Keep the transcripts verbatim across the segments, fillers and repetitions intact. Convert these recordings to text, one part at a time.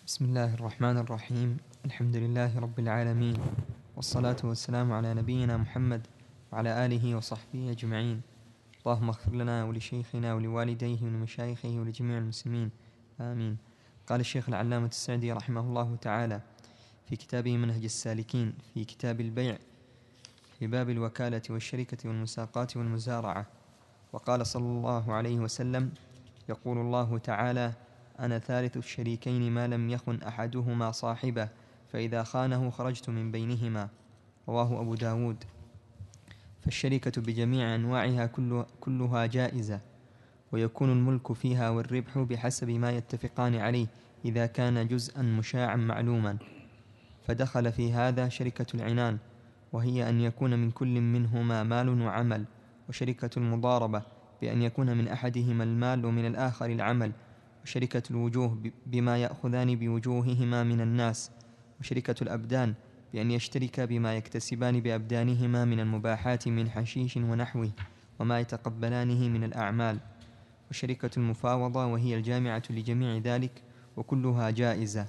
بسم الله الرحمن الرحيم. الحمد لله رب العالمين، والصلاة والسلام على نبينا محمد وعلى آله وصحبه أجمعين. اللهم اغفر لنا ولشيخنا ولوالديه ولمشايخه ولجميع المسلمين، آمين. قال الشيخ العلامة السعدي رحمه الله تعالى في كتابه منهج السالكين في كتاب البيع في باب الوكالة والشركة والمساقات والمزارعة، وقال صلى الله عليه وسلم: يقول الله تعالى: أنا ثالث الشريكين ما لم يخن أحدهما صاحبه، فإذا خانه خرجت من بينهما. رواه أبو داود. فالشركة بجميع أنواعها كلها جائزة، ويكون الملك فيها والربح بحسب ما يتفقان عليه إذا كان جزءا مشاعا معلوما. فدخل في هذا شركة العنان، وهي أن يكون من كل منهما مال وعمل، وشركة المضاربة بأن يكون من أحدهما المال ومن الآخر العمل، وشركة الوجوه بما يأخذان بوجوههما من الناس، وشركة الأبدان بأن يشترك بما يكتسبان بأبدانهما من المباحات من حشيش ونحوه وما يتقبلانه من الأعمال، وشركة المفاوضة وهي الجامعة لجميع ذلك، وكلها جائزة.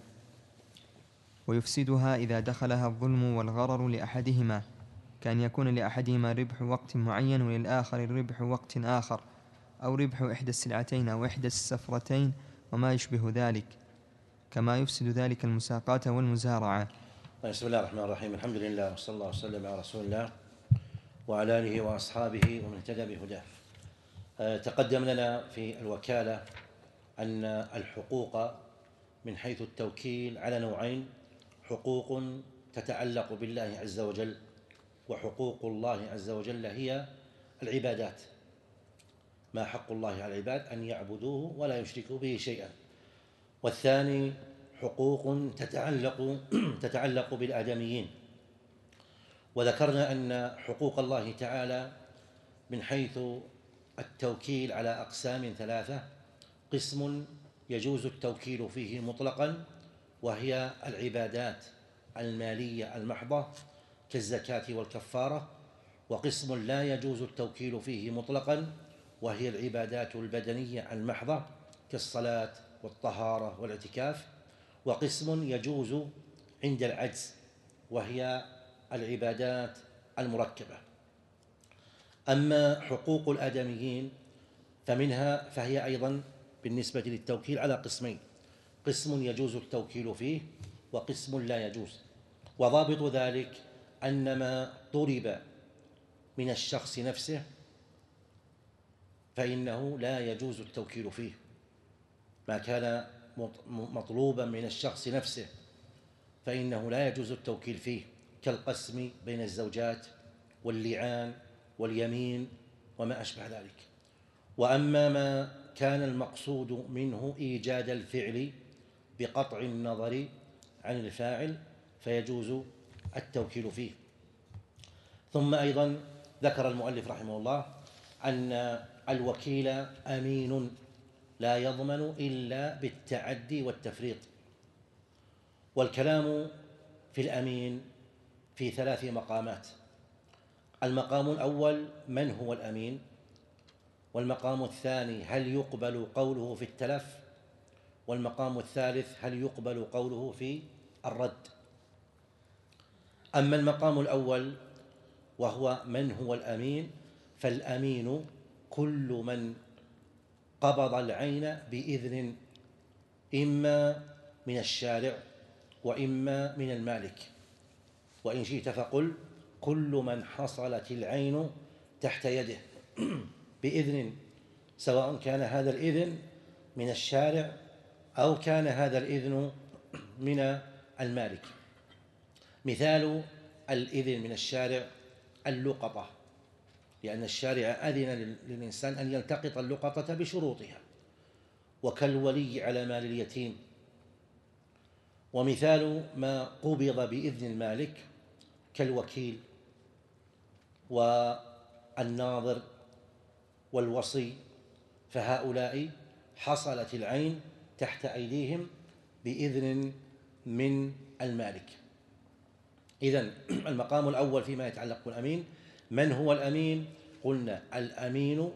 ويفسدها إذا دخلها الظلم والغرر لأحدهما، كان يكون لأحدهما ربح وقت معين وللآخر ربح وقت آخر، أو ربح إحدى السلعتين أو إحدى السفرتين وما يشبه ذلك، كما يفسد ذلك المساقات والمزارعة. بسم الله الرحمن الرحيم. الحمد لله، وصلى الله وسلم على رسول الله وعلى آله وأصحابه ومن اهتدى بهداه. تقدم لنا في الوكالة أن الحقوق من حيث التوكيل على نوعين: حقوق تتعلق بالله عز وجل، وحقوق الله عز وجل هي العبادات، ما حق الله على العباد أن يعبدوه ولا يشركوا به شيئا. والثاني حقوق تتعلق تتعلق بالآدميين. وذكرنا أن حقوق الله تعالى من حيث التوكيل على أقسام ثلاثة: قسم يجوز التوكيل فيه مطلقا، وهي العبادات المالية المحضة كالزكاة والكفارة، وقسم لا يجوز التوكيل فيه مطلقا، وهي العبادات البدنية المحضة كالصلاة والطهارة والاعتكاف، وقسم يجوز عند العجز، وهي العبادات المركبة. أما حقوق الآدميين فمنها فهي أيضا بالنسبة للتوكيل على قسمين: قسم يجوز التوكيل فيه، وقسم لا يجوز. وضابط ذلك أن ما طلب من الشخص نفسه فإنه لا يجوز التوكيل فيه. ما كان مطلوبا من الشخص نفسه فإنه لا يجوز التوكيل فيه، كالقسم بين الزوجات واللعان واليمين وما أشبه ذلك. وأما ما كان المقصود منه إيجاد الفعل بقطع النظر عن الفاعل فيجوز التوكيل فيه. ثم أيضا ذكر المؤلف رحمه الله أن الوكيل أمين لا يضمن إلا بالتعدي والتفريط. والكلام في الأمين في ثلاث مقامات: المقام الأول من هو الأمين، والمقام الثاني هل يقبل قوله في التلف، والمقام الثالث هل يقبل قوله في الرد. أما المقام الأول وهو من هو الأمين، فالأمين كل من قبض العين بإذن إما من الشارع وإما من المالك، وإن شئت فقل كل من حصلت العين تحت يده بإذن، سواء كان هذا الإذن من الشارع أو كان هذا الإذن من المالك. مثال الإذن من الشارع اللقطة، لأن الشارع أذن للإنسان أن يلتقط اللقطة بشروطها، وكالولي على مال اليتيم. ومثال ما قبض بإذن المالك كالوكيل والناظر والوصي، فهؤلاء حصلت العين تحت أيديهم بإذن من المالك. إذن المقام الأول فيما يتعلق بالأمين: من هو الأمين؟ قلنا الأمين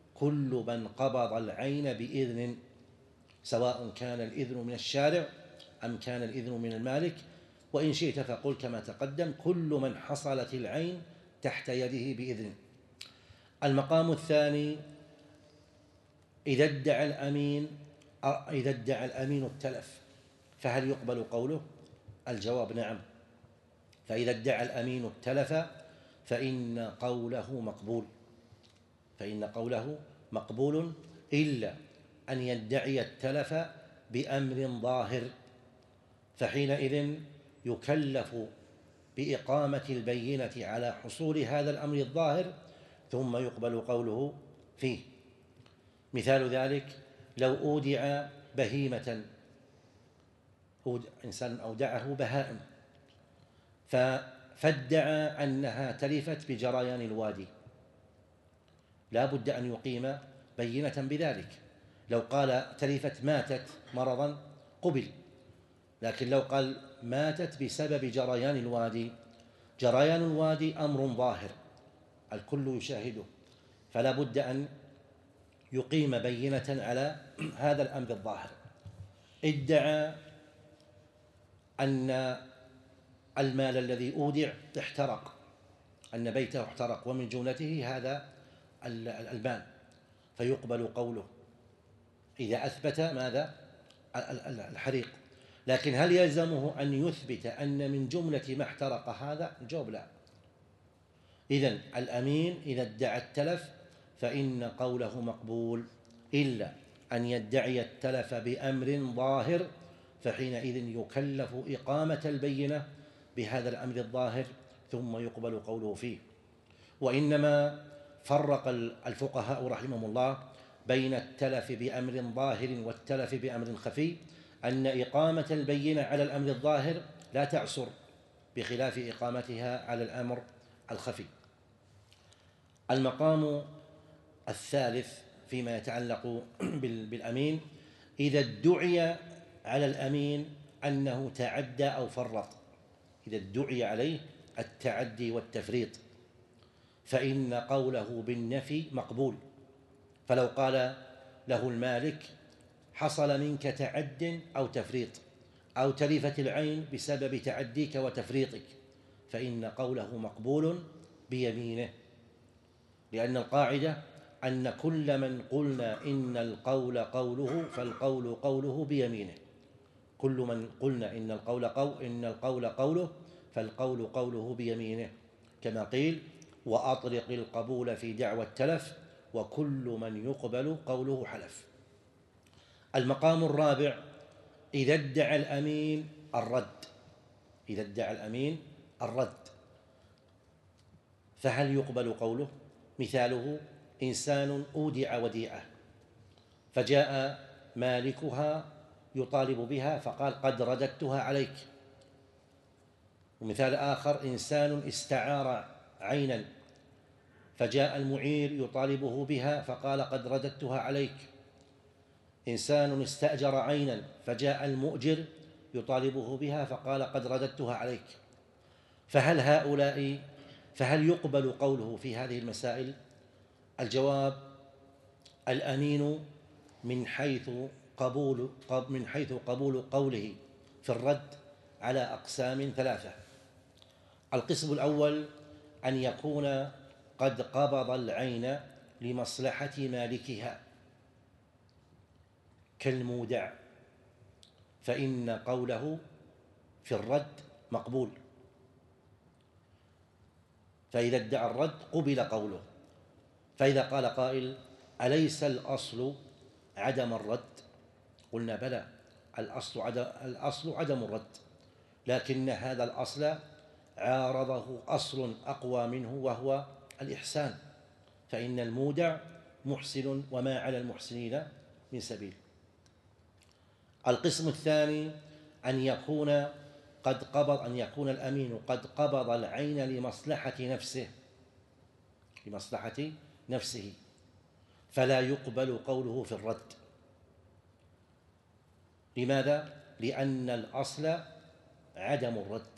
كل من قبض العين بإذن، سواء كان الإذن من الشارع أم كان الإذن من المالك؟ وإن شئت فقل كما تقدم: كل من حصلت العين تحت يده بإذنه. المقام الثاني: إذا ادعى الأمين إذا ادعى الأمين التلف فهل يقبل قوله؟ الجواب: نعم. فإذا ادعى الأمين التلف فإن قوله مقبول فإن قوله مقبول إلا أن يدعي التلف بأمر ظاهر، فحينئذ يكلف بإقامة البينة على حصول هذا الأمر الظاهر ثم يقبل قوله فيه. مثال ذلك: لو أودع بهيمة، إنسان أودعه بهائم فادعى أنها تلفت بجريان الوادي، لا بد أن يقيم بينة بذلك. لو قال تلفت ماتت مرضا قبل، لكن لو قال ماتت بسبب جريان الوادي، جريان الوادي أمر ظاهر الكل يشاهده، فلا بد أن يقيم بينة على هذا الأمر الظاهر. ادعى أن المال الذي أودع احترق، أن بيته احترق ومن جملته هذا المال، فيقبل قوله إذا أثبت ماذا؟ الحريق. لكن هل يلزمه أن يثبت أن من جملة ما احترق هذا؟ الجواب: لا. إذن الأمين إذا ادعى التلف فإن قوله مقبول إلا أن يدعي التلف بأمر ظاهر، فحينئذ يكلف إقامة البينة بهذا الأمر الظاهر ثم يقبل قوله فيه. وإنما فرق الفقهاء رحمهم الله بين التلف بأمر ظاهر والتلف بأمر خفي، أن إقامة البينة على الأمر الظاهر لا تعسر بخلاف إقامتها على الأمر الخفي. المقام الثالث فيما يتعلق بالأمين: إذا ادعي على الأمين أنه تعدى أو فرط، إذا ادعي عليه التعدي والتفريط فإن قوله بالنفي مقبول. فلو قال له المالك: حصل منك تعد أو تفريط، أو تلفت العين بسبب تعديك وتفريطك، فإن قوله مقبول بيمينه، لأن القاعدة أن كل من قلنا إن القول قوله فالقول قوله بيمينه، كل من قلنا إن القول قول إن القول قوله فالقول قوله بيمينه، كما قيل: وأطلق القبول في دعوى التلف وكل من يقبل قوله حلف. المقام الرابع: إذا ادعى الأمين الرد إذا ادعى الأمين الرد فهل يقبل قوله؟ مثاله: إنسان أودع وديعة فجاء مالكها يطالب بها فقال: قد رددتها عليك. ومثال آخر: إنسان استعار عينا فجاء المعير يطالبه بها فقال: قد رددتها عليك. إنسان استأجر عينا فجاء المؤجر يطالبه بها فقال: قد رددتها عليك. فهل هؤلاء فهل يقبل قوله في هذه المسائل؟ الجواب: الأمين من حيث قبول من حيث قبول قوله في الرد على أقسام ثلاثة. القسم الأول: أن يكون قد قبض العين لمصلحة مالكها كالمودع، فإن قوله في الرد مقبول، فإذا ادعى الرد قبل قوله. فإذا قال قائل: أليس الأصل عدم الرد؟ قلنا: بلى، الأصل عدم, الأصل عدم الرد، لكن هذا الأصل عارضه أصل أقوى منه وهو الإحسان، فإن المودع محسن وما على المحسنين من سبيل. القسم الثاني: أن يكون قد قبض أن يكون الأمين قد قبض العين لمصلحة نفسه لمصلحة نفسه فلا يقبل قوله في الرد. لماذا؟ لأن الأصل عدم الرد،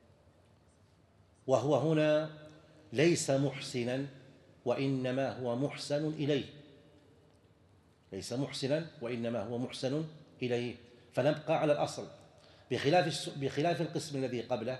وهو هنا ليس محسنا وإنما هو محسن إليه ليس محسنا وإنما هو محسن إليه فنبقى على الأصل. بخلاف بخلاف القسم الذي قبله،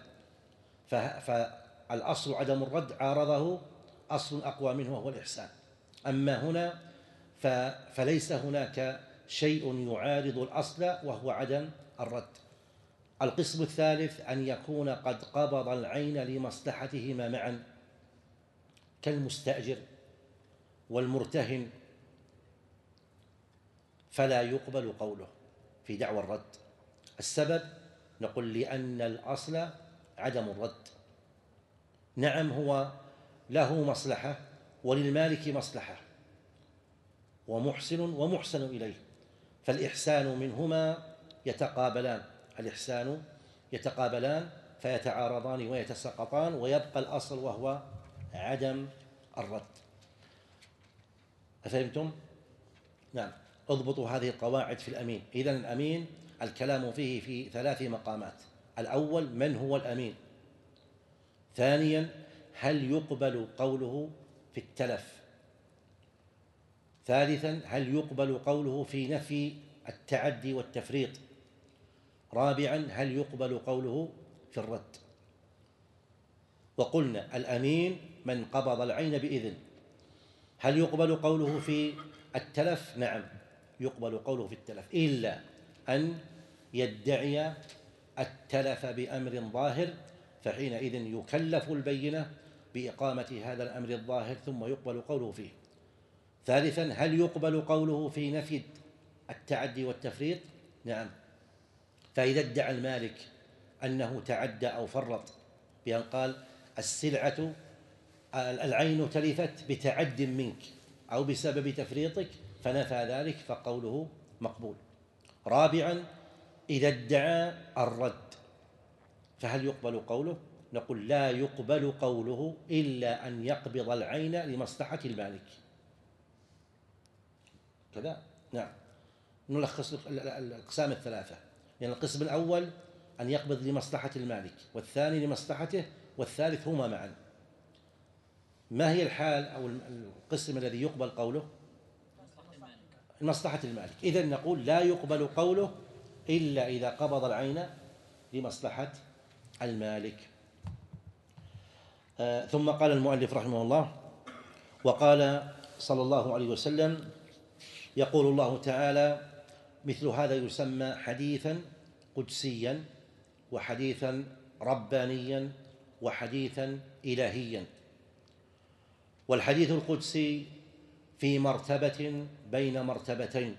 فالأصل عدم الرد عارضه أصل أقوى منه وهو الإحسان. أما هنا فليس هناك شيء يعارض الأصل وهو عدم الرد. القسم الثالث أن يكون قد قبض العين لمصلحتهما معا، كالمستأجر والمرتهن، فلا يقبل قوله في دعوى الرد. السبب نقول لأن الأصل عدم الرد. نعم هو له مصلحة وللمالك مصلحة، ومحسن ومحسن إليه، فالإحسان منهما يتقابلان، الإحسان يتقابلان فيتعارضان ويتساقطان، ويبقى الأصل وهو عدم الرد. أفهمتم؟ نعم. اضبطوا هذه القواعد في الأمين. إذن الأمين الكلام فيه في ثلاث مقامات: الأول من هو الأمين، ثانيا هل يقبل قوله في التلف، ثالثا هل يقبل قوله في نفي التعدي والتفريط، رابعا هل يقبل قوله في الرد. وقلنا الأمين من قبض العين بإذن. هل يقبل قوله في التلف؟ نعم يقبل قوله في التلف، إلا أن يدعي التلف بأمر ظاهر، فحينئذ يكلف البينة بإقامة هذا الأمر الظاهر ثم يقبل قوله فيه. ثالثا هل يقبل قوله في نفي التعدي والتفريط؟ نعم، فإذا ادعى المالك أنه تعدى أو فرط بأن قال السلعة العين تلفت بتعد منك أو بسبب تفريطك فنفى ذلك فقوله مقبول. رابعا إذا ادعى الرد فهل يقبل قوله؟ نقول لا يقبل قوله إلا أن يقبض العين لمصلحة المالك. كذا نعم. نلخص الأقسام الثلاثة، يعني القسم الأول أن يقبض لمصلحة المالك، والثاني لمصلحته، والثالث هما معا. ما هي الحال أو القسم الذي يقبل قوله؟ لمصلحة المالك. إذن نقول لا يقبل قوله إلا إذا قبض العين لمصلحة المالك. آه ثم قال المؤلف رحمه الله: وقال صلى الله عليه وسلم: يقول الله تعالى: مثل هذا يسمى حديثا قدسيا، وحديثا ربانيا، وحديثا إلهيا. والحديث القدسي في مرتبة بين مرتبتين،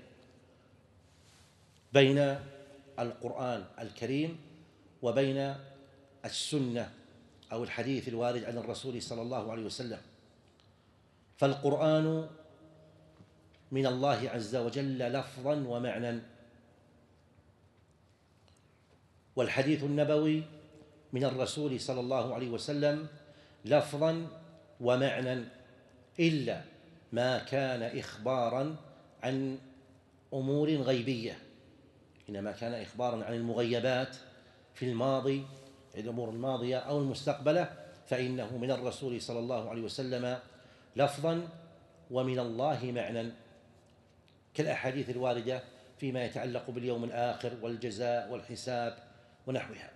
بين القرآن الكريم وبين السنة أو الحديث الوارد عن الرسول صلى الله عليه وسلم. فالقرآن من الله عز وجل لفظا ومعنى، والحديث النبوي من الرسول صلى الله عليه وسلم لفظا ومعنى، إلا ما كان إخبارا عن أمور غيبية، إنما كان إخبارا عن المغيبات في الماضي، الأمور الماضية أو المستقبلة، فإنه من الرسول صلى الله عليه وسلم لفظا ومن الله معنى، كالأحاديث الواردة فيما يتعلق باليوم الآخر والجزاء والحساب ونحوها.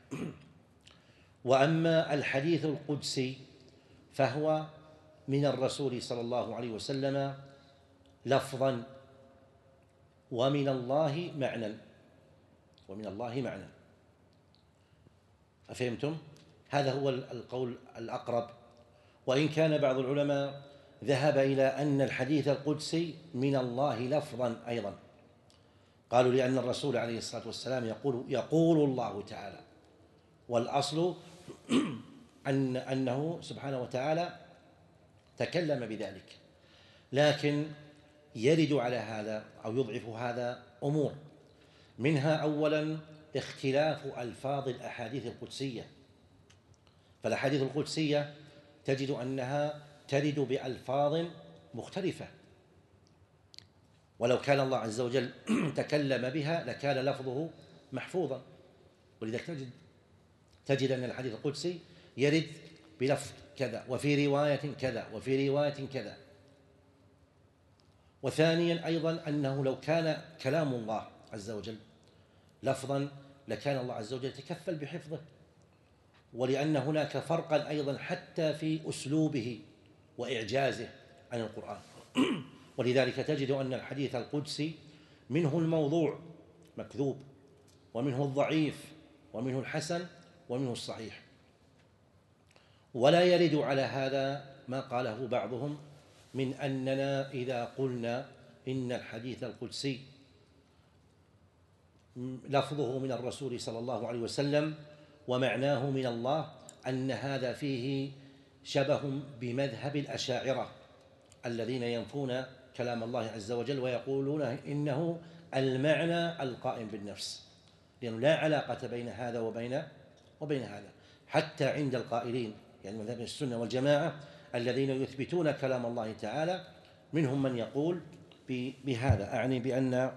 وأما الحديث القدسي فهو من الرسول صلى الله عليه وسلم لفظا ومن الله معنى، ومن الله معنى. أفهمتم؟ هذا هو القول الأقرب. وإن كان بعض العلماء ذهب إلى أن الحديث القدسي من الله لفظا أيضا، قالوا لأن الرسول عليه الصلاة والسلام يقول يقول الله تعالى، والأصل أن أنه سبحانه وتعالى تكلم بذلك، لكن يرد على هذا أو يضعف هذا أمور، منها أولا اختلاف ألفاظ الأحاديث القدسية. فالأحاديث القدسية تجد أنها ترد بألفاظ مختلفة، ولو كان الله عز وجل تكلم بها لكان لفظه محفوظا. ولذلك تجد تجد أن الحديث القدسي يرد بلفظ كذا، وفي رواية كذا، وفي رواية كذا. وثانيا أيضا أنه لو كان كلام الله عز وجل لفظا لكان الله عز وجل يتكفل بحفظه، ولأن هناك فرقا أيضا حتى في أسلوبه وإعجازه عن القرآن. ولذلك تجد أن الحديث القدسي منه الموضوع مكذوب، ومنه الضعيف، ومنه الحسن، ومنه الصحيح. ولا يرد على هذا ما قاله بعضهم من أننا إذا قلنا إن الحديث القدسي لفظه من الرسول صلى الله عليه وسلم ومعناه من الله، أن هذا فيه شبه بمذهب الأشاعرة الذين ينفون كلام الله عز وجل ويقولون إنه المعنى القائم بالنفس، لأنه لا علاقة بين هذا وبين وبين هذا. حتى عند القائلين يعني مذهب السنة والجماعة الذين يثبتون كلام الله تعالى منهم من يقول بهذا، أعني بأن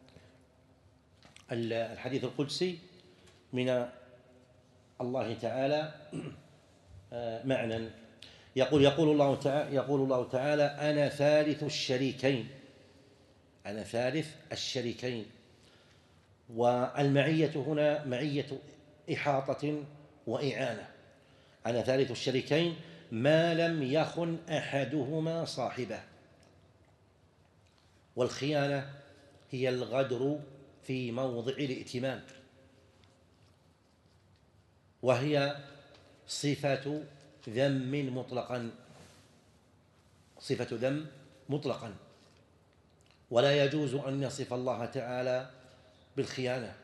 الحديث القدسي من الله تعالى معنى. يقول يقول الله تعالى يقول الله تعالى أنا ثالث الشريكين، أنا ثالث الشريكين. والمعية هنا معية إحاطة وإعانة. أنا ثالث الشريكين ما لم يخن أحدهما صاحبه. والخيانة هي الغدر في موضع الائتمان، وهي صفة ذم مطلقا، صفة ذم مطلقا، ولا يجوز أن يصف الله تعالى بالخيانة،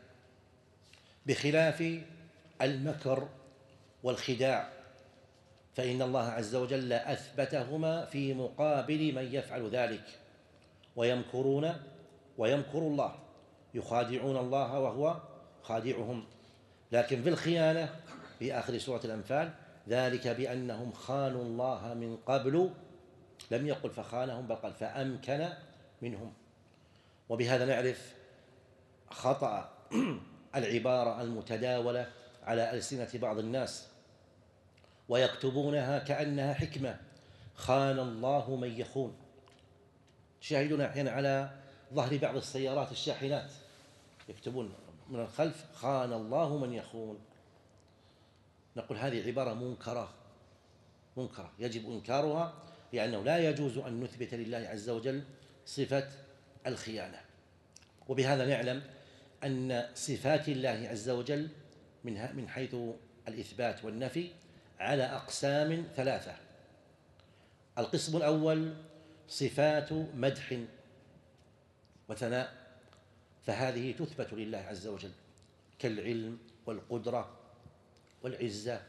بخلاف المكر والخداع، فإن الله عز وجل أثبتهما في مقابل من يفعل ذلك. ويمكرون ويمكر الله، يخادعون الله وهو خادعهم. لكن في الخيانة في آخر سورة الأنفال ذلك بأنهم خانوا الله من قبل، لم يقل فخانهم بل قال فأمكن منهم. وبهذا نعرف خطأ العبارة المتداولة على ألسنة بعض الناس ويكتبونها كأنها حكمة: خان الله من يخون. تشاهدون أحيانا على ظهر بعض السيارات الشاحنات يكتبون من الخلف: خان الله من يخون. نقول هذه عبارة منكرة منكرة يجب إنكارها، لأنه لا يجوز أن نثبت لله عز وجل صفة الخيانة. وبهذا نعلم أن صفات الله عز وجل من حيث الإثبات والنفي على أقسام ثلاثة. القسم الأول صفات مدح وثناء، فهذه تثبت لله عز وجل كالعلم والقدرة والعزة.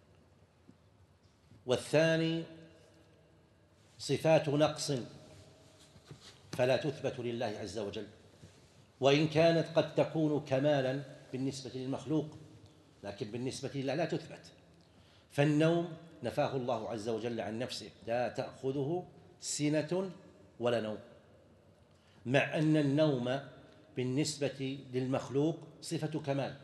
والثاني صفات نقص، فلا تثبت لله عز وجل، وإن كانت قد تكون كمالا بالنسبة للمخلوق، لكن بالنسبة لله لا تثبت. فالنوم نفاه الله عز وجل عن نفسه: لا تأخذه سنة ولا نوم، مع أن النوم بالنسبة للمخلوق صفة كمال.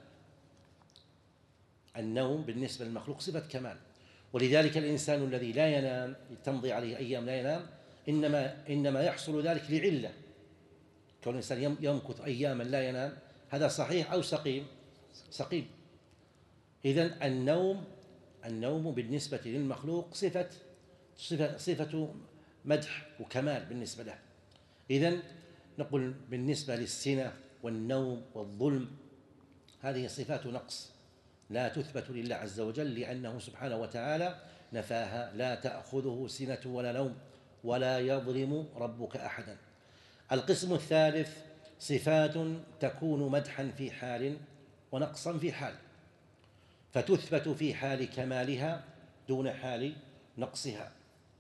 النوم بالنسبة للمخلوق صفة كمال، ولذلك الإنسان الذي لا ينام تمضي عليه أيام لا ينام إنما إنما يحصل ذلك لعلة. كون الإنسان يمكث أياما لا ينام هذا صحيح أو سقيم؟ سقيم. إذن النوم النوم بالنسبة للمخلوق صفة صفة صفة مدح وكمال بالنسبة له. إذن نقول بالنسبة للسنة والنوم والظلم هذه صفات نقص لا تثبت لله عز وجل، لأنه سبحانه وتعالى نفاها: لا تأخذه سنة ولا نوم ولا يظلم ربك أحدا. القسم الثالث صفات تكون مدحا في حال ونقصا في حال، فتثبت في حال كمالها دون حال نقصها،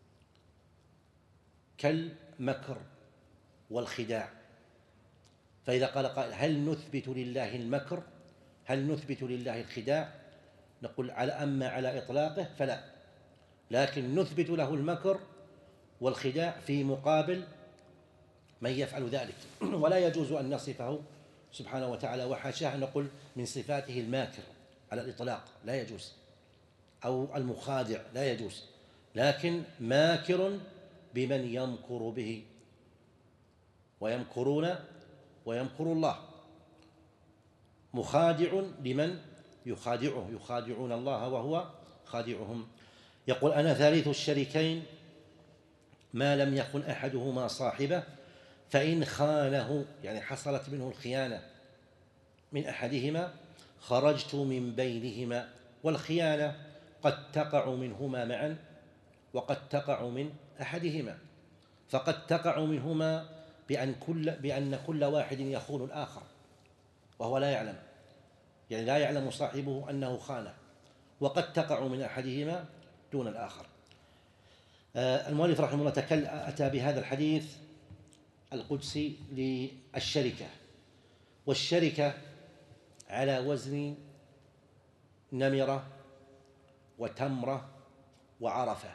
كالمكر والخداع. فإذا قال قائل: هل نثبت لله المكر؟ هل نثبت لله الخداع؟ نقول على أما على إطلاقه فلا، لكن نثبت له المكر والخداع في مقابل من يفعل ذلك، ولا يجوز أن نصفه سبحانه وتعالى وحاشاه نقول من صفاته الماكر على الإطلاق، لا يجوز، أو المخادع لا يجوز، لكن ماكر بمن يمكر به، ويمكرون ويمكر الله. مخادع لمن يخادعه، يخادعون الله وهو خادعهم. يقول: أنا ثالث الشريكين ما لم يخن أحدهما صاحبه، فإن خانه يعني حصلت منه الخيانة من أحدهما خرجت من بينهما. والخيانة قد تقع منهما معا وقد تقع من أحدهما، فقد تقع منهما بأن كل, بأن كل واحد يخون الآخر وهو لا يعلم، يعني لا يعلم صاحبه أنه خانه، وقد تقع من أحدهما دون الآخر. المؤلف رحمه الله أتى بهذا الحديث القدسي للشركة، والشركة على وزن نمرة وتمرة وعرفة.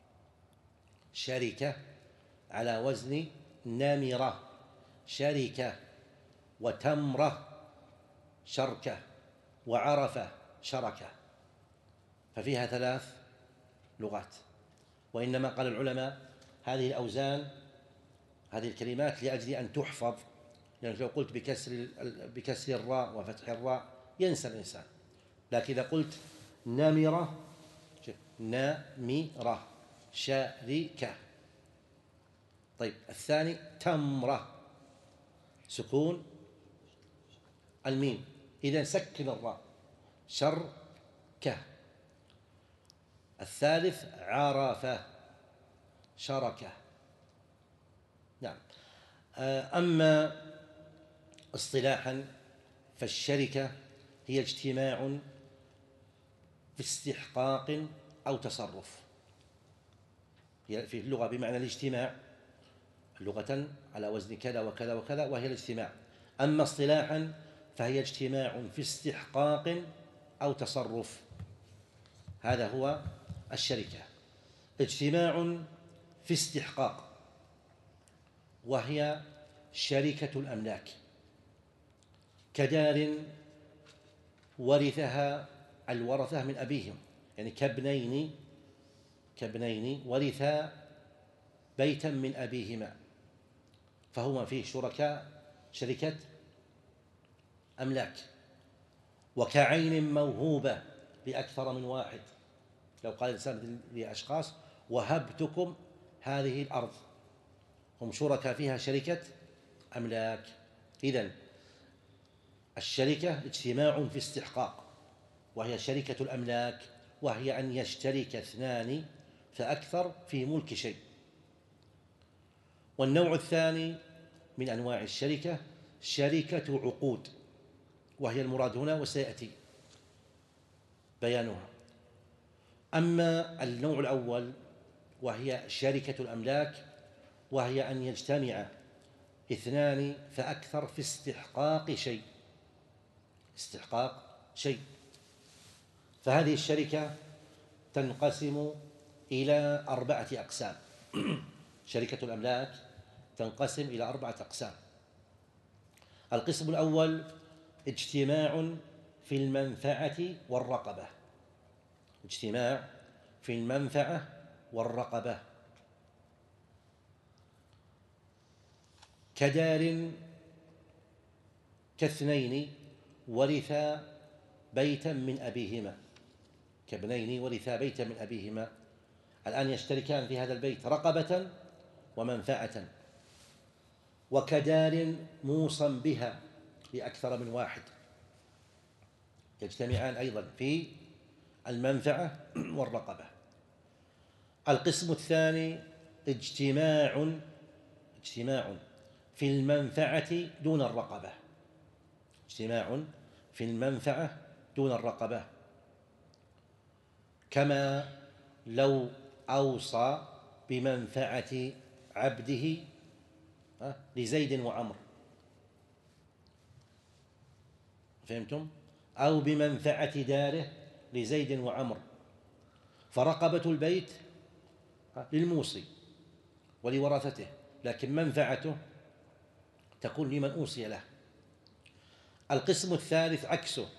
شركة على وزن نمرة، شركة، وتمرة شركة، وعرفة شركة، ففيها ثلاث لغات. وإنما قال العلماء هذه الأوزان، هذه الكلمات لأجل أن تحفظ، لأن يعني لو قلت بكسر بكسر الراء وفتح الراء ينسى الإنسان، لكن إذا قلت نمرة، نمرة شركة. طيب الثاني تمرة، سكون الميم، إذا سكن الراء، شركة. الثالث عرفة شركة. نعم. أما اصطلاحا فالشركة هي اجتماع في استحقاق أو تصرف. هي في اللغة بمعنى الاجتماع، لغة على وزن كذا وكذا وكذا، وهي الاجتماع. أما اصطلاحا فهي اجتماع في استحقاق أو تصرف، هذا هو الشركة. اجتماع في استحقاق، وهي شركة الأملاك، كدار ورثها الورثة من أبيهم، يعني كابنين كابنين ورثا بيتا من أبيهما، فهما فيه شركاء، شركة أملاك. وكعين موهوبة لأكثر من واحد، لو قال الإنسان لأشخاص وهبتكم هذه الأرض، هم شركاء فيها شركة أملاك. إذن الشركة اجتماع في استحقاق، وهي شركة الأملاك، وهي أن يشترك اثنان فأكثر في ملك شيء. والنوع الثاني من أنواع الشركة شركة عقود، وهي المراد هنا وسيأتي بيانها. أما النوع الأول وهي شركة الأملاك، وهي أن يجتمع اثنان فأكثر في استحقاق شيء، استحقاق شيء. فهذه الشركة تنقسم إلى أربعة أقسام. شركة الأملاك تنقسم إلى أربعة أقسام. القسم الأول اجتماع في المنفعة والرقبة، اجتماع في المنفعة والرقبة، كدار كاثنين ورثا بيتا من أبيهما، كابنين ورثا بيتا من أبيهما، الآن يشتركان في هذا البيت رقبة ومنفعة. وكدار موصى بها لأكثر من واحد، يجتمعان أيضا في المنفعة والرقبة. القسم الثاني اجتماع اجتماع في المنفعة دون الرقبة، اجتماع في المنفعة دون الرقبة، كما لو أوصى بمنفعة عبده لزيد وعمر، فهمتم؟ أو بمنفعة داره لزيد وعمر، فرقبة البيت للموصي ولورثته، لكن منفعته تكون لمن أوصي له. القسم الثالث عكسه،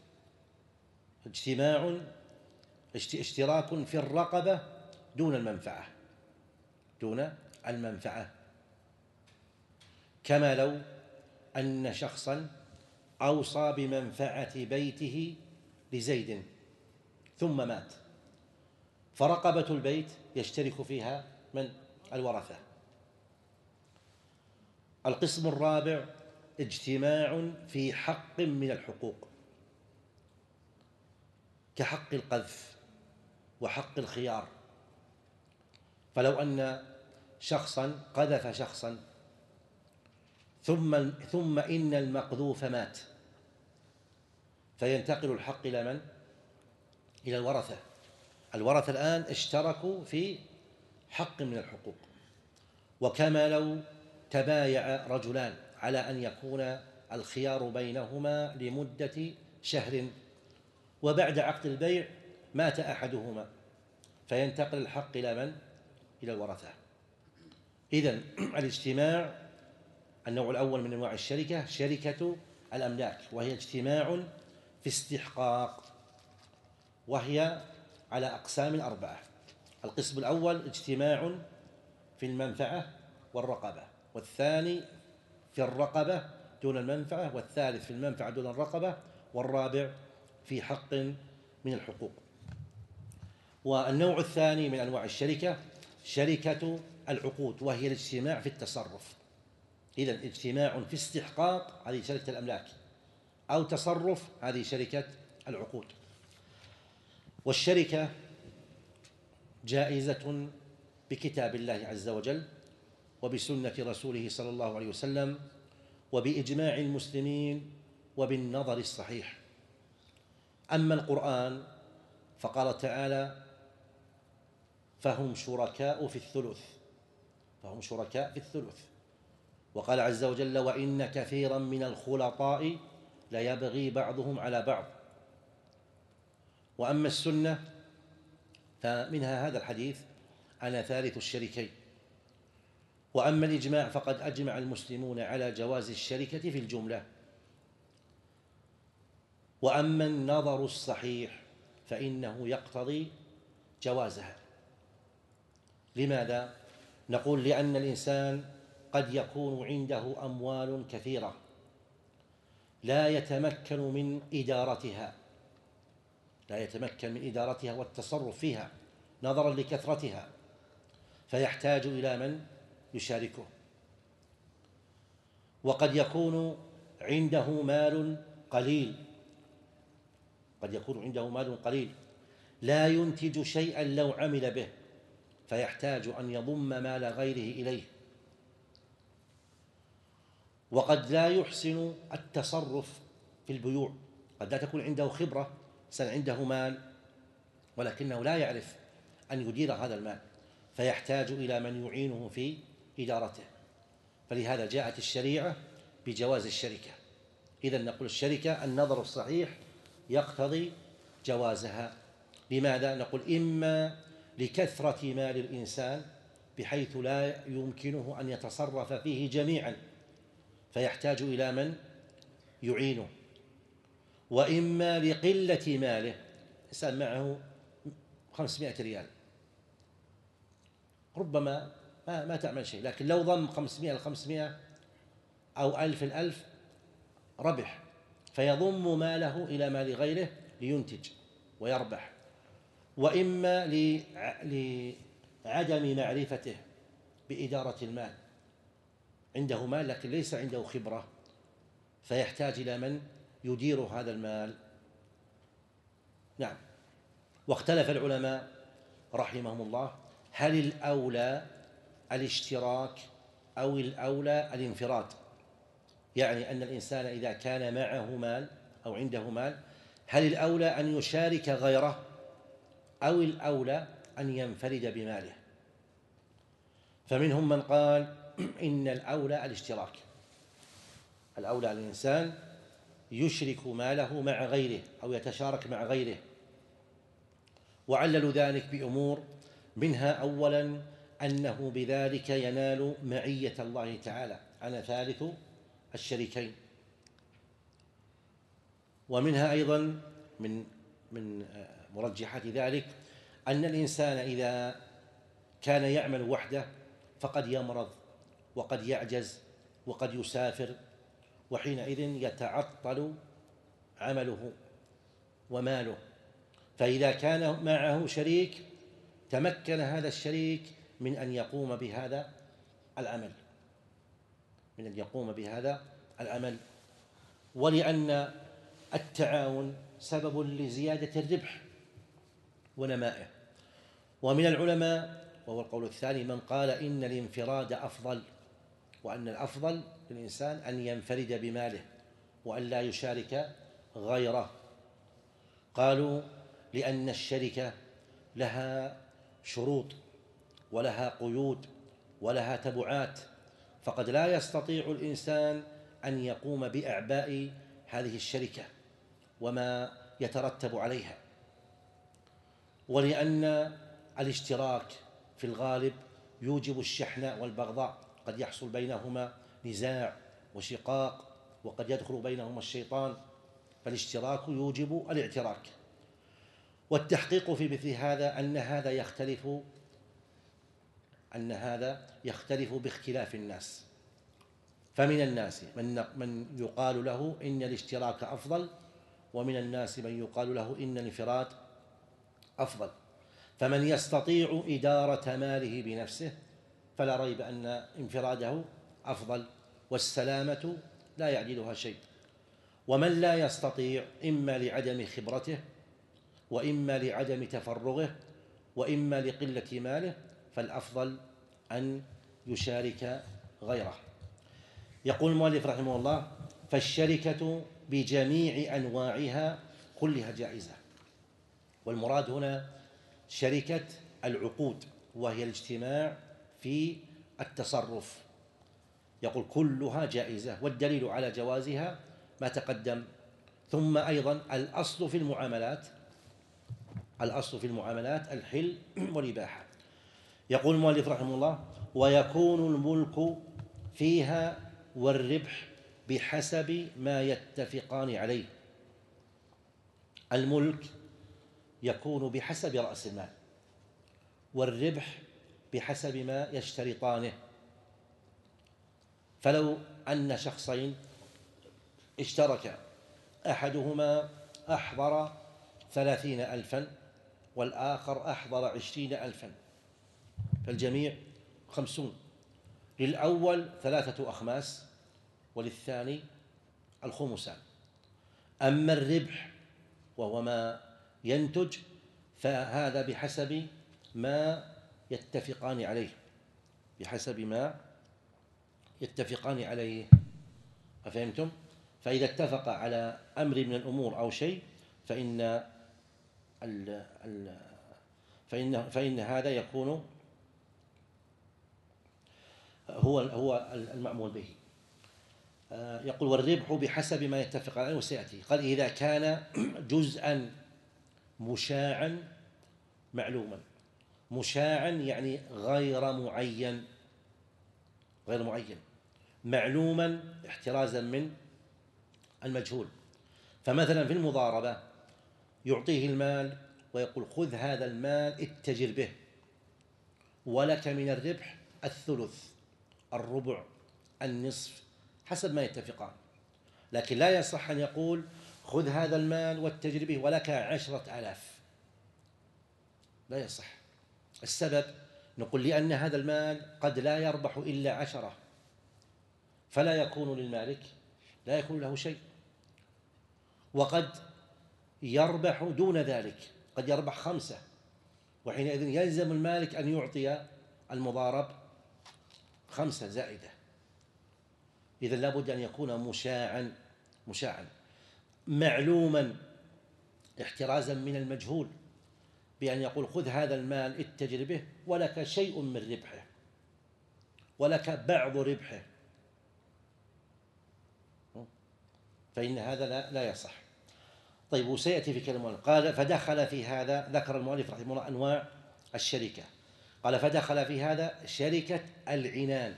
اجتماع اشتراك في الرقبة دون المنفعة، دون المنفعة، كما لو أن شخصا أوصى بمنفعة بيته لزيد ثم مات، فرقبة البيت يشترك فيها من؟ الورثة. القسم الرابع اجتماع في حق من الحقوق كحق القذف وحق الخيار. فلو أن شخصا قذف شخصا ثم ثم إن المقذوف مات، فينتقل الحق إلى من؟ إلى الورثة. الورثة الآن اشتركوا في حق من الحقوق، وكما لو تبايع رجلان على أن يكون الخيار بينهما لمدة شهر، وبعد عقد البيع مات أحدهما، فينتقل الحق إلى من؟ إلى الورثة. إذن الاجتماع النوع الأول من أنواع الشركة شركة الأملاك، وهي اجتماع في استحقاق، وهي على أقسام أربعة. القسم الأول اجتماع في المنفعة والرقبة، والثاني في الرقبة دون المنفعة، والثالث في المنفعة دون الرقبة، والرابع في حق من الحقوق. والنوع الثاني من أنواع الشركة شركة العقود، وهي الاجتماع في التصرف. إذن اجتماع في استحقاق هذه شركة الأملاك، أو تصرف هذه شركة العقود. والشركة جائزة بكتاب الله عز وجل وبسنة رسوله صلى الله عليه وسلم وبإجماع المسلمين وبالنظر الصحيح. أما القرآن فقال تعالى: فهم شركاء في الثلث فهم شركاء في الثلث وقال عز وجل: وإن كثيرا من الخلطاء ليبغي بعضهم على بعض. وأما السنة فمنها هذا الحديث: أنا ثالث الشريكين. وأما الإجماع فقد أجمع المسلمون على جواز الشركة في الجملة. وأما النظر الصحيح فإنه يقتضي جوازها. لماذا؟ نقول: لأن الإنسان قد يكون عنده أموال كثيرة لا يتمكن من إدارتها لا يتمكن من إدارتها والتصرف فيها نظرا لكثرتها، فيحتاج إلى من يشاركه. وقد يكون عنده مال قليل قد يكون عنده مال قليل لا ينتج شيئا لو عمل به، فيحتاج أن يضم مال غيره إليه. وقد لا يحسن التصرف في البيوع، قد لا تكون عنده خبرة، سن عنده مال ولكنه لا يعرف أن يدير هذا المال، فيحتاج إلى من يعينه في إدارته. فلهذا جاءت الشريعة بجواز الشركة. إذن نقول الشركة النظر الصحيح يقتضي جوازها. لماذا؟ نقول: إما لكثرة مال الإنسان بحيث لا يمكنه أن يتصرف فيه جميعا، فيحتاج إلى من يعينه. وإما لقلة ماله، إنسان معه خمسمائة ريال ربما ما, ما تعمل شيء، لكن لو ضم خمسمائة الخمسمائة أو ألف الألف ربح، فيضم ماله إلى مال غيره لينتج ويربح. وإما لعدم معرفته بإدارة المال، عنده مال لكن ليس عنده خبرة، فيحتاج إلى من يدير هذا المال. نعم. واختلف العلماء رحمهم الله: هل الأولى الاشتراك أو الأولى الانفراد؟ يعني أن الإنسان إذا كان معه مال أو عنده مال، هل الأولى أن يشارك غيره أو الأولى أن ينفرد بماله؟ فمنهم من قال إن الأولى الاشتراك، الأولى الإنسان يشرك ماله مع غيره أو يتشارك مع غيره، وعللوا ذلك بأمور، منها أولا أنه بذلك ينال معية الله تعالى: أنا ثالث الشريكين. ومنها أيضا من من مرجحات ذلك أن الإنسان إذا كان يعمل وحده فقد يمرض وقد يعجز وقد يسافر، وحينئذ يتعطل عمله وماله. فإذا كان معه شريك تمكن هذا الشريك من أن يقوم بهذا العمل من أن يقوم بهذا العمل ولأن التعاون سبب لزيادة الربح ونمائه. ومن العلماء، وهو القول الثاني، من قال إن الانفراد أفضل، وأن الأفضل للإنسان أن ينفرد بماله وأن لا يشارك غيره. قالوا لأن الشركة لها شروط ولها قيود ولها تبعات، فقد لا يستطيع الإنسان أن يقوم بأعباء هذه الشركة وما يترتب عليها. ولأن الاشتراك في الغالب يوجب الشحن والبغضاء، قد يحصل بينهما نزاع وشقاق وقد يدخل بينهما الشيطان، فالاشتراك يوجب الاعتراك. والتحقيق في مثل هذا أن هذا يختلف أن هذا يختلف باختلاف الناس. فمن الناس من من يقال له إن الاشتراك أفضل، ومن الناس من يقال له إن الانفراد أفضل. فمن يستطيع إدارة ماله بنفسه فلا ريب أن انفراده أفضل، والسلامة لا يعدلها شيء. ومن لا يستطيع إما لعدم خبرته وإما لعدم تفرغه وإما لقلة ماله فالأفضل أن يشارك غيره. يقول المؤلف رحمه الله: فالشركة بجميع أنواعها كلها جائزة. والمراد هنا شركة العقود، وهي الاجتماع في التصرف. يقول كلها جائزة، والدليل على جوازها ما تقدم. ثم أيضا الأصل في المعاملات الأصل في المعاملات الحل والإباحة. يقول المؤلف رحمه الله: ويكون الملك فيها والربح بحسب ما يتفقان عليه. الملك يكون بحسب رأس المال، والربح بحسب ما يشترطانه. فلو أن شخصين اشتركا، أحدهما أحضر ثلاثين ألفا والآخر أحضر عشرين ألفا، فالجميع خمسون. للأول ثلاثة أخماس وللثاني الخمسان. أما الربح وهو ما ينتج فهذا بحسب ما يتفقان عليه بحسب ما يتفقان عليه أفهمتم؟ فإذا اتفق على أمر من الأمور أو شيء فإن ال ال فإن فإن هذا يكون هو هو المعمول به. يقول: والربح بحسب ما يتفق عليه، وسيأتي. قال: إذا كان جزءا مشاعا معلوما. مشاعا يعني غير معين غير معين معلوما احترازا من المجهول. فمثلا في المضاربة يعطيه المال ويقول: خذ هذا المال اتجر به، ولك من الربح الثلث، الربع، النصف، حسب ما يتفقان. لكن لا يصح أن يقول: خذ هذا المال واتجر به ولك عشرة آلاف، لا يصح. السبب نقول لأن هذا المال قد لا يربح إلا عشرة، فلا يكون للمالك لا يكون له شيء، وقد يربح دون ذلك، قد يربح خمسة، وحينئذ يلزم المالك أن يعطي المضارب خمسة زائدة. إذن لابد أن يكون مشاعا مشاعا معلوما احترازا من المجهول، بأن يقول: خذ هذا المال اتجر به ولك شيء من ربحه، ولك بعض ربحه، فإن هذا لا, لا يصح. طيب، وسيأتي في كلمة. قال: فدخل في هذا، ذكر المؤلف رحمه الله أنواع الشركة. قال: فدخل في هذا شركة العنان.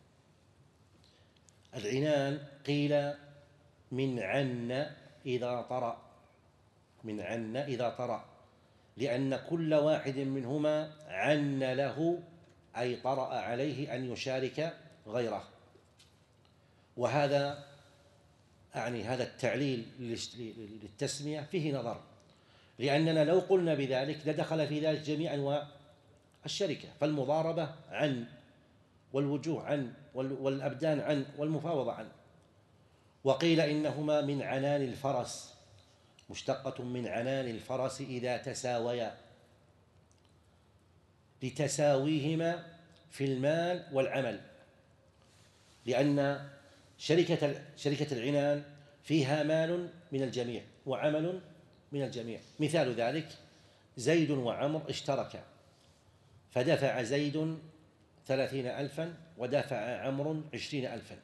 العنان قيل من عن إذا طرأ من عن إذا طرأ لأن كل واحد منهما عن له، أي طرأ عليه أن يشارك غيره. وهذا أعني هذا التعليل للتسمية فيه نظر، لأننا لو قلنا بذلك لدخل في ذلك جميع أنواع الشركة، فالمضاربة عن، والوجوه عن، والأبدان عن، والمفاوضة عن. وقيل إنهما من عنان الفرس، مشتقة من عنان الفرس إذا تساويا، لتساويهما في المال والعمل، لأن شركة شركة العنان فيها مال من الجميع وعمل من الجميع. مثال ذلك زيد وعمر اشتركا، فدفع زيد ثلاثين ألفا ودفع عمرو عشرين ألفا،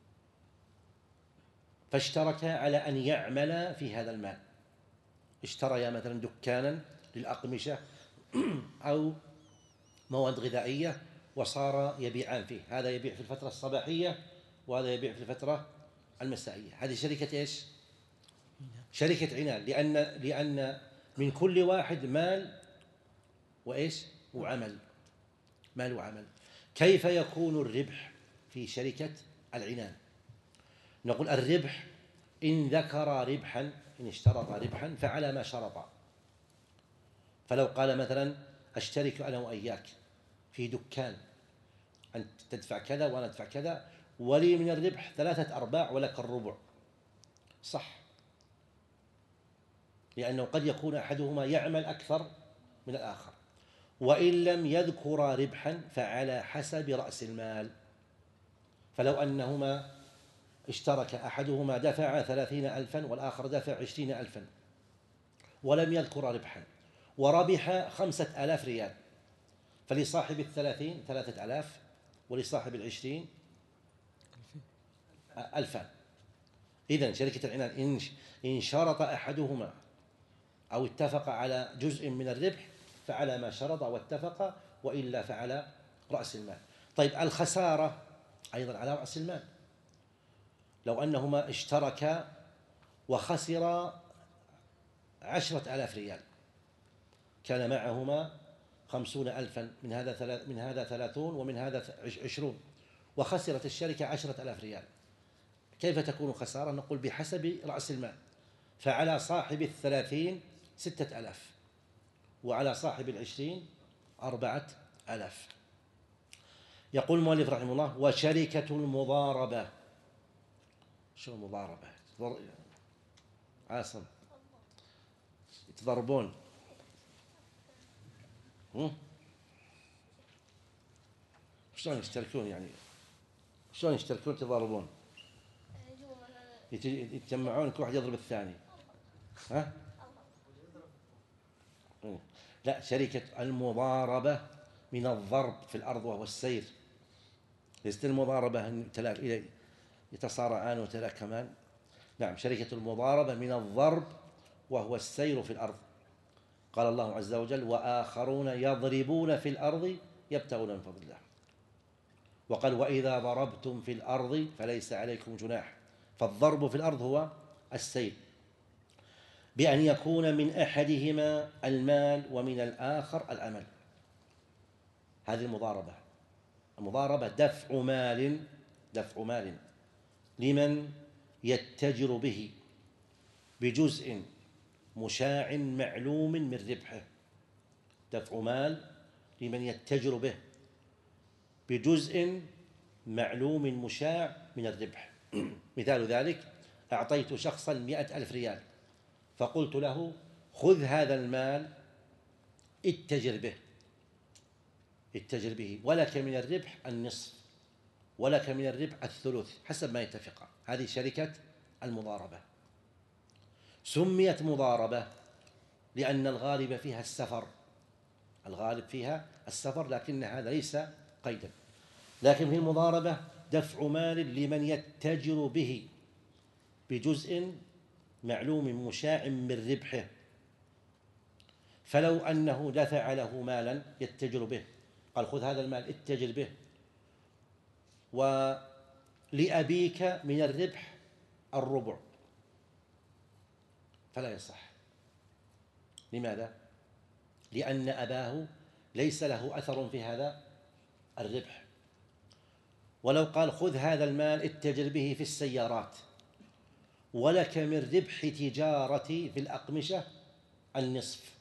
فاشتركا على أن يعملا في هذا المال. اشتريا مثلا دكانا للأقمشة أو مواد غذائية وصار يبيعان فيه، هذا يبيع في الفترة الصباحية وهذا يبيع في الفترة المسائية. هذه شركة إيش؟ شركة عنان، لأن لأن من كل واحد مال وإيش؟ وعمل، مال وعمل. كيف يكون الربح في شركة العنان؟ نقول الربح إن ذكر ربحا، إن اشترط ربحا فعلى ما شرط. فلو قال مثلا أشترك أنا وإياك في دكان، أنت تدفع كذا وأنا أدفع كذا، ولي من الربح ثلاثة أرباع ولك الربع، صح، لأنه قد يكون أحدهما يعمل أكثر من الآخر. وإن لم يذكر ربحا فعلى حسب رأس المال. فلو أنهما اشترك، أحدهما دفع ثلاثين ألفا والآخر دفع عشرين ألفا، ولم يذكر ربحا، وربح خمسة آلاف ريال، فلصاحب الثلاثين ثلاثة آلاف ولصاحب العشرين ألفان. إذن شركة العنان إن شرط أحدهما أو اتفق على جزء من الربح فعلى ما شرط واتفق، وإلا فعلى رأس المال. طيب الخسارة أيضا على رأس المال. لو أنهما اشتركا وخسرا عشرة آلاف ريال، كان معهما خمسون ألفا، من هذا من هذا ثلاثون ومن هذا عشرون، وخسرت الشركة عشرة آلاف ريال، كيف تكون خسارة؟ نقول بحسب رأس المال، فعلى صاحب الثلاثين ستة آلاف وعلى صاحب العشرين أربعة آلاف. يقول المؤلف رحمه الله: وشركة المضاربة. شو المضاربة؟ عاصم يتضربون، شلون يشتركون يعني؟ شلون يشتركون يتضاربون؟ يتجمعون كل واحد يضرب الثاني، ها؟ لا، شركة المضاربة من الضرب في الأرض وهو السير، ليست المضاربة يتصارعان ويتلاكمان. نعم، شركة المضاربة من الضرب وهو السير في الأرض. قال الله عز وجل: وآخرون يضربون في الأرض يبتغون من فضل الله. وقال: وإذا ضربتم في الأرض فليس عليكم جناح. فالضرب في الأرض هو السير، بأن يكون من أحدهما المال ومن الآخر العمل. هذه المضاربة. المضاربة دفع مال دفع مال لمن يتجر به بجزء مشاع معلوم من ربحه. دفع مال لمن يتجر به بجزء معلوم مشاع من الربح. مثال ذلك: أعطيت شخصا مئة ألف ريال، فقلت له: خذ هذا المال اتجر به اتجر به ولك من الربح النصف ولك من الربح الثلث حسب ما يتفقا. هذه شركة المضاربة. سميت مضاربة لأن الغالب فيها السفر، الغالب فيها السفر، لكن هذا ليس قيدا. لكن في المضاربة دفع مال لمن يتجر به بجزء معلوم مشاع من ربحه. فلو أنه دفع له مالا يتجر به، قال: خذ هذا المال اتجر به، ولأبيك من الربح الربع، فلا يصح. لماذا؟ لأن أباه ليس له أثر في هذا الربح. ولو قال: خذ هذا المال اتجر به في السيارات، ولك من ربح تجارتي في الأقمشة النصف،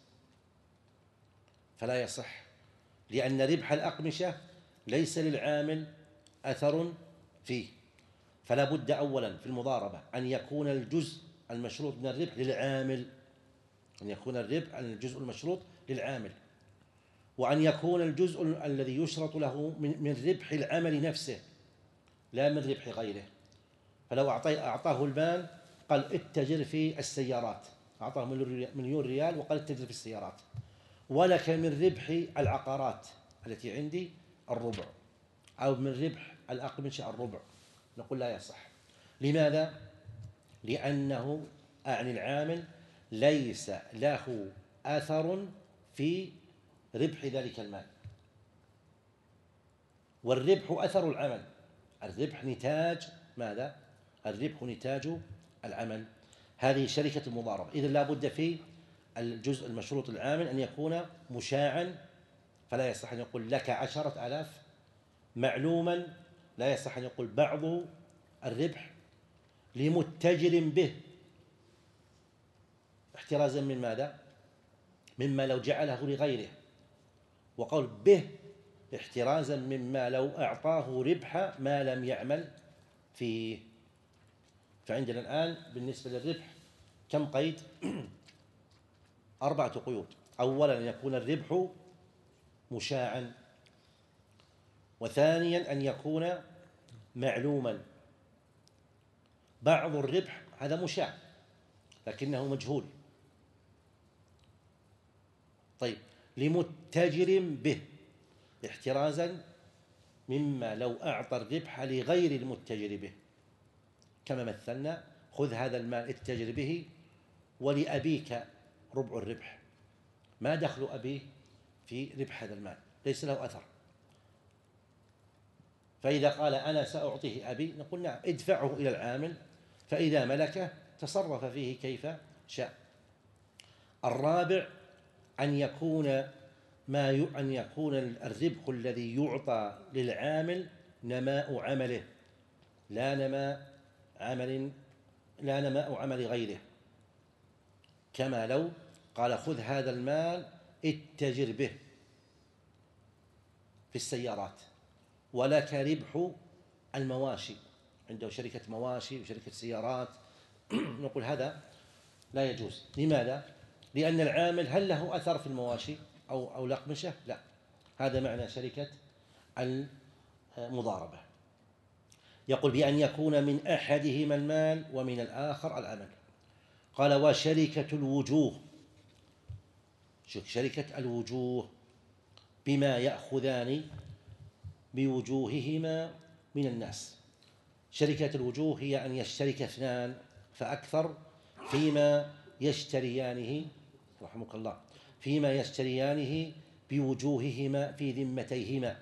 فلا يصح، لأن ربح الأقمشة ليس للعامل أثر فيه، فلا بد أولا في المضاربة أن يكون الجزء المشروط من الربح للعامل، أن يكون الربح الجزء المشروط للعامل، وأن يكون الجزء الذي يشرط له من ربح العمل نفسه لا من ربح غيره. فلو أعطاه المال قال اتجر في السيارات، أعطاه مليون ريال وقال اتجر في السيارات، ولك من ربح العقارات التي عندي الربع، أو من ربح الأقمشة الربع، نقول لا يصح. لماذا؟ لأنه أعني العامل ليس له أثر في ربح ذلك المال، والربح أثر العمل، الربح نتاج ماذا؟ الربح نتاج العمل. هذه شركة المضاربة. إذن لا بد في الجزء المشروط العامل أن يكون مشاعا، فلا يصح أن يقول لك عشرة آلاف. معلوما لا يصح أن يقول بعض الربح لمتجر به، احترازا من ماذا؟ مما لو جعله لغيره، وقول به احترازا مما لو أعطاه ربح ما لم يعمل فيه. فعندنا الآن بالنسبة للربح كم قيد؟ أربعة قيود. أولا أن يكون الربح مشاعا، وثانيا أن يكون معلوما. بعض الربح هذا مشاع لكنه مجهول. طيب، لمتجر به احترازا مما لو أعطى الربح لغير المتجر به، كما مثلنا خذ هذا المال اتجر به ولأبيك ربع الربح، ما دخل أبيه في ربح هذا المال، ليس له أثر. فإذا قال أنا سأعطيه أبي نقول نعم ادفعه إلى العامل، فإذا ملكه تصرف فيه كيف شاء. الرابع أن يكون ما ي... أن يكون الربح الذي يعطى للعامل نماء عمله لا نماء عمل لا نماء عمل غيره، كما لو قال خذ هذا المال اتجر به في السيارات ولك ربح المواشي، عنده شركة مواشي وشركة سيارات نقول هذا لا يجوز. لماذا؟ لأن العامل هل له أثر في المواشي أو أو الأقمشة؟ لا. هذا معنى شركة المضاربة. يقول بأن يكون من أحدهما المال ومن الآخر العمل. قال وشركة الوجوه، شركة الوجوه بما يأخذان بوجوههما من الناس. شركة الوجوه هي أن يشترك اثنان فأكثر فيما يشتريانه رحمك الله فيما يشتريانه بوجوههما في ذمتيهما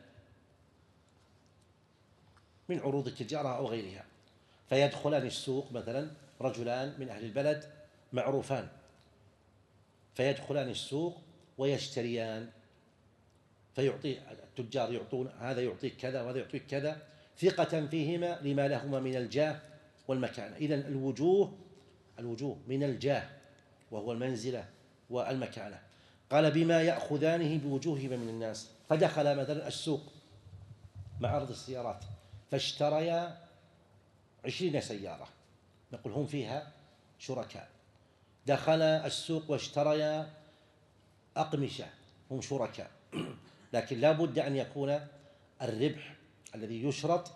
من عروض التجارة أو غيرها، فيدخلان السوق مثلا رجلان من أهل البلد معروفان، فيدخلان السوق ويشتريان، فيعطي التجار يعطون هذا يعطيك كذا وهذا يعطيك كذا ثقة فيهما لما لهما من الجاه والمكانة. إذن الوجوه الوجوه من الجاه وهو المنزلة والمكانة. قال بما يأخذانه بوجوههما من الناس، فدخل مثلا السوق معرض السيارات فاشتريا عشرين سيارة، نقول هم فيها شركاء. دخل السوق واشتريا أقمشة، هم شركاء. لكن لا بد أن يكون الربح الذي يشرط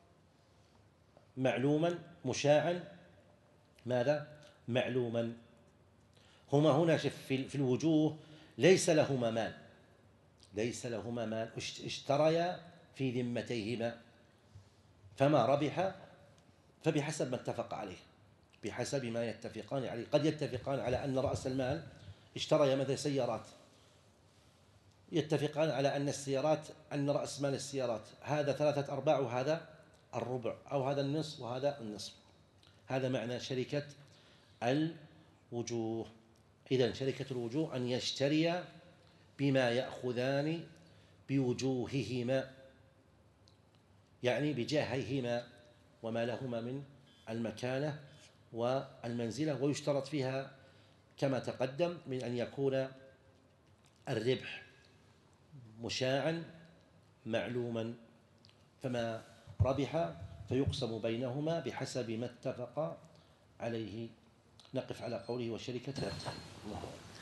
معلوما مشاعا ماذا؟ معلوما. هما هنا في الوجوه ليس لهما مال، ليس لهما مال، اشتريا في ذمتيهما، فما ربح فبحسب ما اتفق عليه، بحسب ما يتفقان عليه. قد يتفقان على أن رأس المال اشتريا مثل سيارات، يتفقان على أن السيارات أن رأس مال السيارات هذا ثلاثة أرباع وهذا الربع، أو هذا النصف وهذا النصف. هذا معنى شركة الوجوه. إذن شركة الوجوه أن يشتري بما يأخذان بوجوههما، يعني بجاهيهما وما لهما من المكانة والمنزلة، ويشترط فيها كما تقدم من أن يكون الربح مشاعا معلوما، فما ربح فيقسم بينهما بحسب ما اتفق عليه. نقف على قوله والشركة لا تهم.